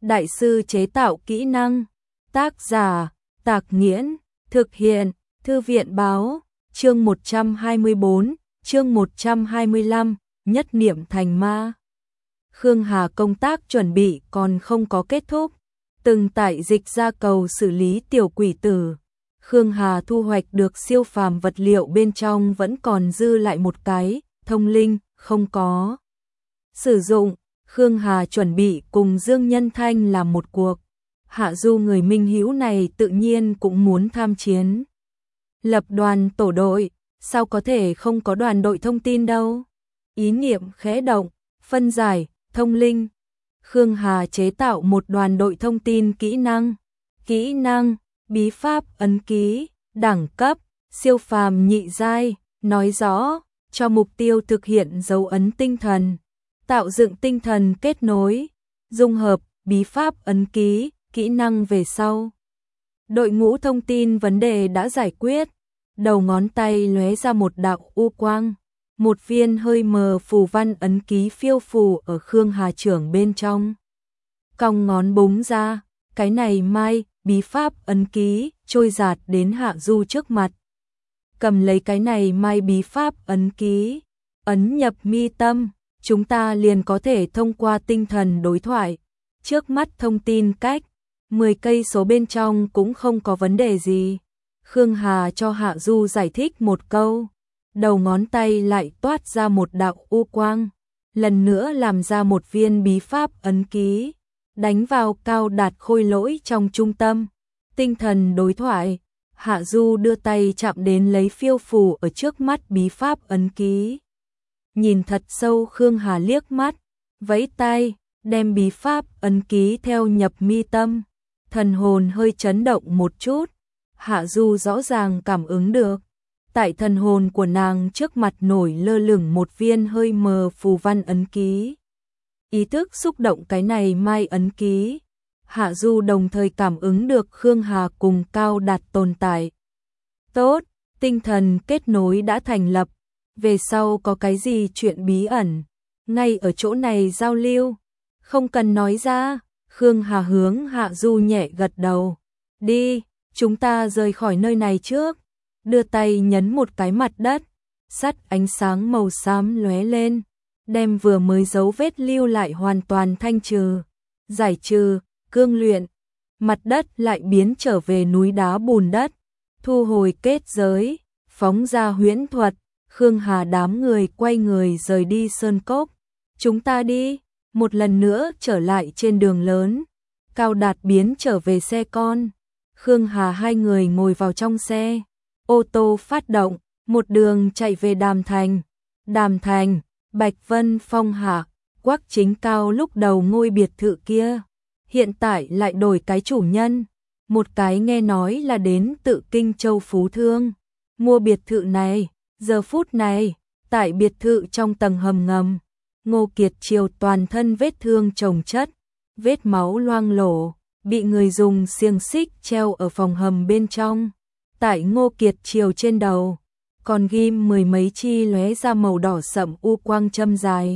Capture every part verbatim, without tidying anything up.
đại sư chế tạo kỹ năng. Tác giả, Tạc Nghiễn, thực hiện, Thư viện báo, chương một trăm hai mươi bốn, chương một trăm hai mươi lăm, nhất niệm thành ma. Khương Hà công tác chuẩn bị còn không có kết thúc, từng tại dịch ra cầu xử lý tiểu quỷ tử. Khương Hà thu hoạch được siêu phàm vật liệu bên trong vẫn còn dư lại một cái, thông linh, không có sử dụng. Khương Hà chuẩn bị cùng Dương Nhân Thanh làm một cuộc. Hạ Du người minh hữu này tự nhiên cũng muốn tham chiến. Lập đoàn tổ đội, sao có thể không có đoàn đội thông tin đâu. Ý niệm khẽ động, phân giải, thông linh. Khương Hà chế tạo một đoàn đội thông tin kỹ năng. Kỹ năng, bí pháp ấn ký, đẳng cấp, siêu phàm nhị giai, nói rõ, cho mục tiêu thực hiện dấu ấn tinh thần. Tạo dựng tinh thần kết nối, dung hợp, bí pháp ấn ký, kỹ năng về sau. Đội ngũ thông tin vấn đề đã giải quyết, đầu ngón tay lóe ra một đạo u quang, một viên hơi mờ phù văn ấn ký phiêu phù ở Khương Hà trưởng bên trong. Cong ngón búng ra, cái này mai, bí pháp ấn ký, trôi giạt đến Hạ Du trước mặt. Cầm lấy cái này mai bí pháp ấn ký, ấn nhập mi tâm. Chúng ta liền có thể thông qua tinh thần đối thoại. Trước mắt thông tin cách mười cây số bên trong cũng không có vấn đề gì. Khương Hà cho Hạ Du giải thích một câu. Đầu ngón tay lại toát ra một đạo u quang. Lần nữa làm ra một viên bí pháp ấn ký. Đánh vào Cao Đạt khôi lỗi trong trung tâm. Tinh thần đối thoại. Hạ Du đưa tay chạm đến lấy phiêu phù ở trước mắt bí pháp ấn ký. Nhìn thật sâu Khương Hà liếc mắt, vẫy tay, đem bí pháp ấn ký theo nhập mi tâm. Thần hồn hơi chấn động một chút, Hạ Du rõ ràng cảm ứng được. Tại thần hồn của nàng trước mặt nổi lơ lửng một viên hơi mờ phù văn ấn ký. Ý thức xúc động cái này mai ấn ký. Hạ Du đồng thời cảm ứng được Khương Hà cùng Cao Đạt tồn tại. Tốt, tinh thần kết nối đã thành lập. Về sau có cái gì chuyện bí ẩn, ngay ở chỗ này giao lưu, không cần nói ra. Khương Hà hướng Hạ Du nhẹ gật đầu. Đi, chúng ta rời khỏi nơi này trước. Đưa tay nhấn một cái mặt đất, sắt ánh sáng màu xám lóe lên, đem vừa mới dấu vết lưu lại hoàn toàn thanh trừ, giải trừ, cương luyện. Mặt đất lại biến trở về núi đá bùn đất, thu hồi kết giới, phóng ra huyễn thuật. Khương Hà đám người quay người rời đi sơn cốc. Chúng ta đi, một lần nữa trở lại trên đường lớn. Cao Đạt biến trở về xe con. Khương Hà hai người ngồi vào trong xe. Ô tô phát động, một đường chạy về Đàm Thành. Đàm Thành, Bạch Vân Phong Hạ, Quách Chính Cao lúc đầu ngôi biệt thự kia. Hiện tại lại đổi cái chủ nhân. Một cái nghe nói là đến tự Kinh Châu Phú Thương. Mua biệt thự này. Giờ phút này, tại biệt thự trong tầng hầm ngầm, Ngô Kiệt Triều toàn thân vết thương chồng chất, vết máu loang lổ, bị người dùng xiềng xích treo ở phòng hầm bên trong. Tại Ngô Kiệt Triều trên đầu, còn ghim mười mấy chi lóe ra màu đỏ sậm u quang châm dài.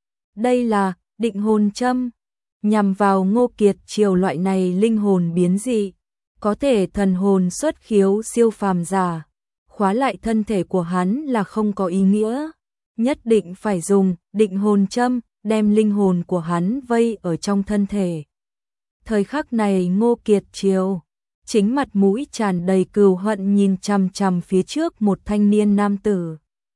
Đây là định hồn châm, nhằm vào Ngô Kiệt Triều loại này linh hồn biến dị, có thể thần hồn xuất khiếu siêu phàm giả. Khóa lại thân thể của hắn là không có ý nghĩa, nhất định phải dùng định hồn châm đem linh hồn của hắn vây ở trong thân thể. Thời khắc này Ngô Kiệt Triều chính mặt mũi tràn đầy cừu hận nhìn chằm chằm phía trước một thanh niên nam tử.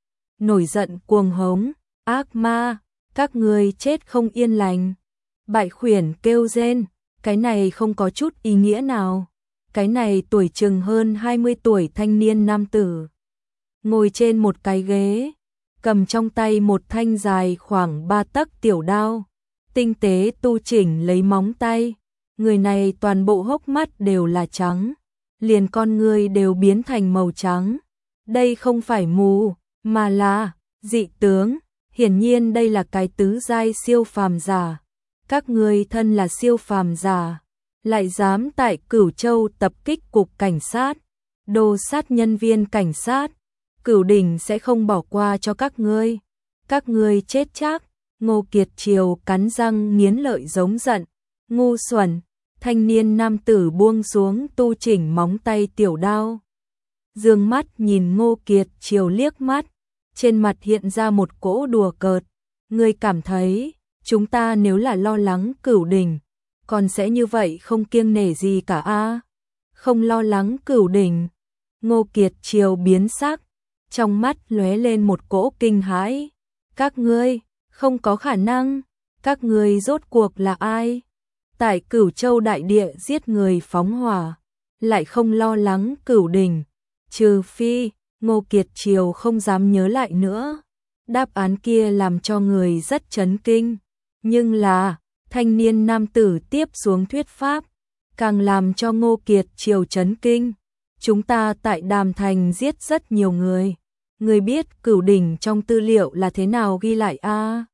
Nổi giận cuồng hống, ác ma, các ngươi chết không yên lành. Bại khuyển kêu rên, cái này không có chút ý nghĩa nào. Cái này tuổi chừng hơn hai mươi tuổi thanh niên nam tử, ngồi trên một cái ghế, cầm trong tay một thanh dài khoảng ba tấc tiểu đao, tinh tế tu chỉnh lấy móng tay. Người này toàn bộ hốc mắt đều là trắng, liền con người đều biến thành màu trắng. Đây không phải mù, mà là dị tướng. Hiển nhiên đây là cái tứ giai siêu phàm giả. Các ngươi thân là siêu phàm giả, lại dám tại Cửu Châu tập kích cục cảnh sát, đồ sát nhân viên cảnh sát, Cửu Đỉnh sẽ không bỏ qua cho các ngươi. Các ngươi chết chắc. Ngô Kiệt Triều cắn răng nghiến lợi giống giận. Ngu xuẩn, thanh niên nam tử buông xuống tu chỉnh móng tay tiểu đao. Dương mắt nhìn Ngô Kiệt Triều liếc mắt, trên mặt hiện ra một cỗ đùa cợt. Ngươi cảm thấy, chúng ta nếu là lo lắng Cửu Đỉnh, còn sẽ như vậy không kiêng nể gì cả a? Không lo lắng Cửu Đỉnh. Ngô Kiệt Triều biến sắc, trong mắt lóe lên một cỗ kinh hãi. Các ngươi, không có khả năng, các ngươi rốt cuộc là ai? Tại Cửu Châu đại địa giết người phóng hỏa, lại không lo lắng Cửu Đỉnh, trừ phi, Ngô Kiệt Triều không dám nhớ lại nữa. Đáp án kia làm cho người rất chấn kinh, nhưng là, thanh niên nam tử tiếp xuống thuyết pháp, càng làm cho Ngô Kiệt Triều chấn kinh. Chúng ta tại Đàm Thành giết rất nhiều người, người biết Cửu Đỉnh trong tư liệu là thế nào ghi lại a? À?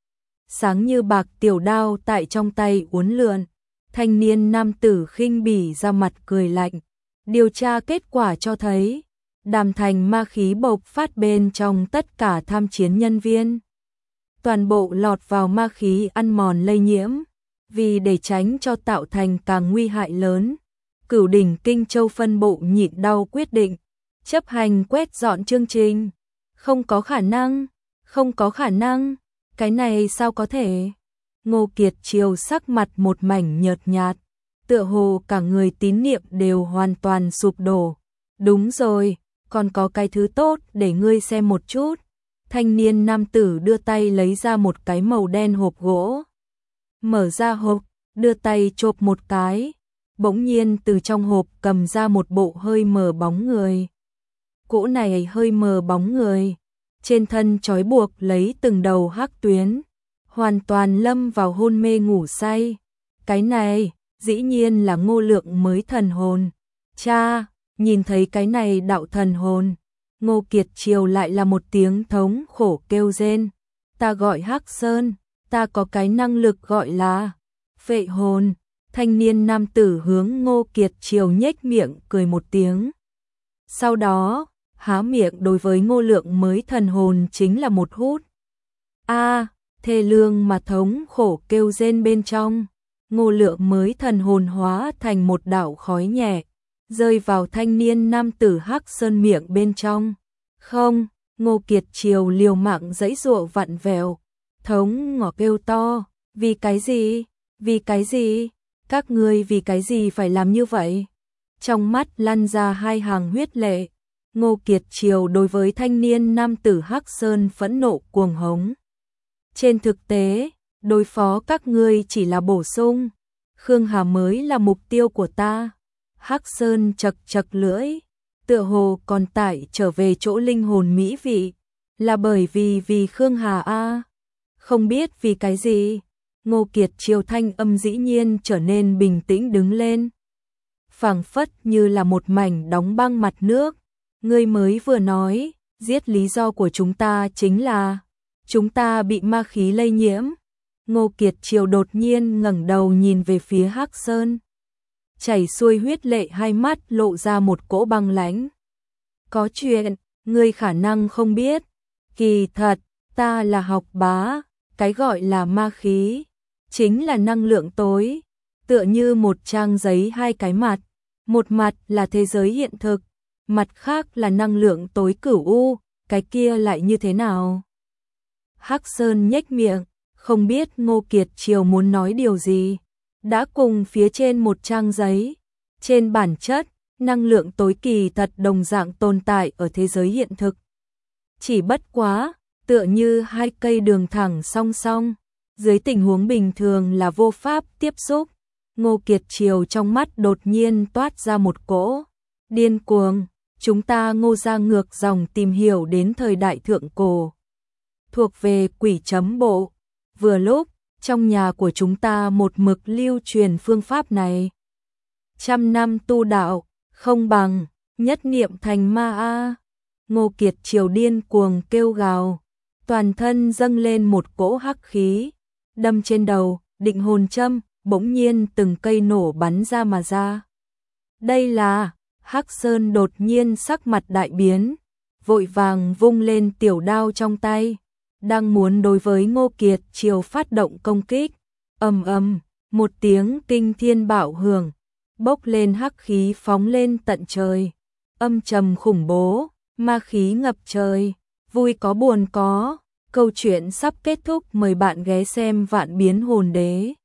Sáng như bạc tiểu đao tại trong tay uốn lượn, thanh niên nam tử khinh bỉ ra mặt cười lạnh. Điều tra kết quả cho thấy, Đàm Thành ma khí bộc phát bên trong tất cả tham chiến nhân viên. Toàn bộ lọt vào ma khí ăn mòn lây nhiễm, vì để tránh cho tạo thành càng nguy hại lớn. Cửu Đỉnh Kinh Châu phân bộ nhịn đau quyết định, chấp hành quét dọn chương trình. Không có khả năng, không có khả năng, cái này sao có thể? Ngô Kiệt Triều sắc mặt một mảnh nhợt nhạt, tựa hồ cả người tín niệm đều hoàn toàn sụp đổ. Đúng rồi, còn có cái thứ tốt để ngươi xem một chút. Thanh niên nam tử đưa tay lấy ra một cái màu đen hộp gỗ. Mở ra hộp, đưa tay chộp một cái. Bỗng nhiên từ trong hộp cầm ra một bộ hơi mờ bóng người. Cỗ này hơi mờ bóng người, trên thân trói buộc lấy từng đầu hắc tuyến, hoàn toàn lâm vào hôn mê ngủ say. Cái này, dĩ nhiên là Ngô Lượng mới thần hồn. Cha, nhìn thấy cái này đạo thần hồn, Ngô Kiệt Triều lại là một tiếng thống khổ kêu rên. Ta gọi Hắc Sơn, ta có cái năng lực gọi là phệ hồn. Thanh niên nam tử hướng Ngô Kiệt Triều nhếch miệng cười một tiếng. Sau đó, há miệng đối với Ngô Lượng mới thần hồn chính là một hút. A, à, thê lương mà thống khổ kêu rên bên trong. Ngô Lượng mới thần hồn hóa thành một đạo khói nhẹ, rơi vào thanh niên nam tử Hắc Sơn miệng bên trong. Không, Ngô Kiệt Triều liều mạng giãy giụa vặn vẹo, thống ngỏ kêu to, vì cái gì? Vì cái gì? Các ngươi vì cái gì phải làm như vậy? Trong mắt lăn ra hai hàng huyết lệ. Ngô Kiệt Triều đối với thanh niên nam tử Hắc Sơn phẫn nộ cuồng hống. Trên thực tế, đối phó các ngươi chỉ là bổ sung. Khương Hà mới là mục tiêu của ta. Hắc Sơn chật chật lưỡi, tựa hồ còn tải trở về chỗ linh hồn mỹ vị. Là bởi vì vì Khương Hà a? Không biết vì cái gì. Ngô Kiệt Triều thanh âm dĩ nhiên trở nên bình tĩnh đứng lên. Phảng phất như là một mảnh đóng băng mặt nước. Ngươi mới vừa nói, giết lý do của chúng ta chính là chúng ta bị ma khí lây nhiễm. Ngô Kiệt Triều đột nhiên ngẩng đầu nhìn về phía Hắc Sơn. Chảy xuôi huyết lệ hai mắt lộ ra một cỗ băng lãnh. Có chuyện, ngươi khả năng không biết. Kỳ thật, ta là học bá, cái gọi là ma khí chính là năng lượng tối, tựa như một trang giấy hai cái mặt, một mặt là thế giới hiện thực, mặt khác là năng lượng tối cửu u, cái kia lại như thế nào? Hắc Sơn nhếch miệng, không biết Ngô Kiệt Triều muốn nói điều gì, đã cùng phía trên một trang giấy, trên bản chất, năng lượng tối kỳ thật đồng dạng tồn tại ở thế giới hiện thực. Chỉ bất quá, tựa như hai cây đường thẳng song song, dưới tình huống bình thường là vô pháp tiếp xúc. Ngô Kiệt Triều trong mắt đột nhiên toát ra một cỗ điên cuồng. Chúng ta Ngô gia ngược dòng tìm hiểu đến thời đại thượng cổ, thuộc về quỷ chấm bộ. Vừa lúc, trong nhà của chúng ta một mực lưu truyền phương pháp này. Trăm năm tu đạo, không bằng, nhất niệm thành ma a. Ngô Kiệt Triều điên cuồng kêu gào, toàn thân dâng lên một cỗ hắc khí, đâm trên đầu, định hồn châm, bỗng nhiên từng cây nổ bắn ra mà ra. Đây là, Hắc Sơn đột nhiên sắc mặt đại biến, vội vàng vung lên tiểu đao trong tay, đang muốn đối với Ngô Kiệt Triều phát động công kích. Ầm ầm, một tiếng kinh thiên bạo hưởng, bốc lên hắc khí phóng lên tận trời, âm trầm khủng bố, ma khí ngập trời, vui có buồn có, câu chuyện sắp kết thúc, mời bạn ghé xem Vạn Biến Hồn Đế.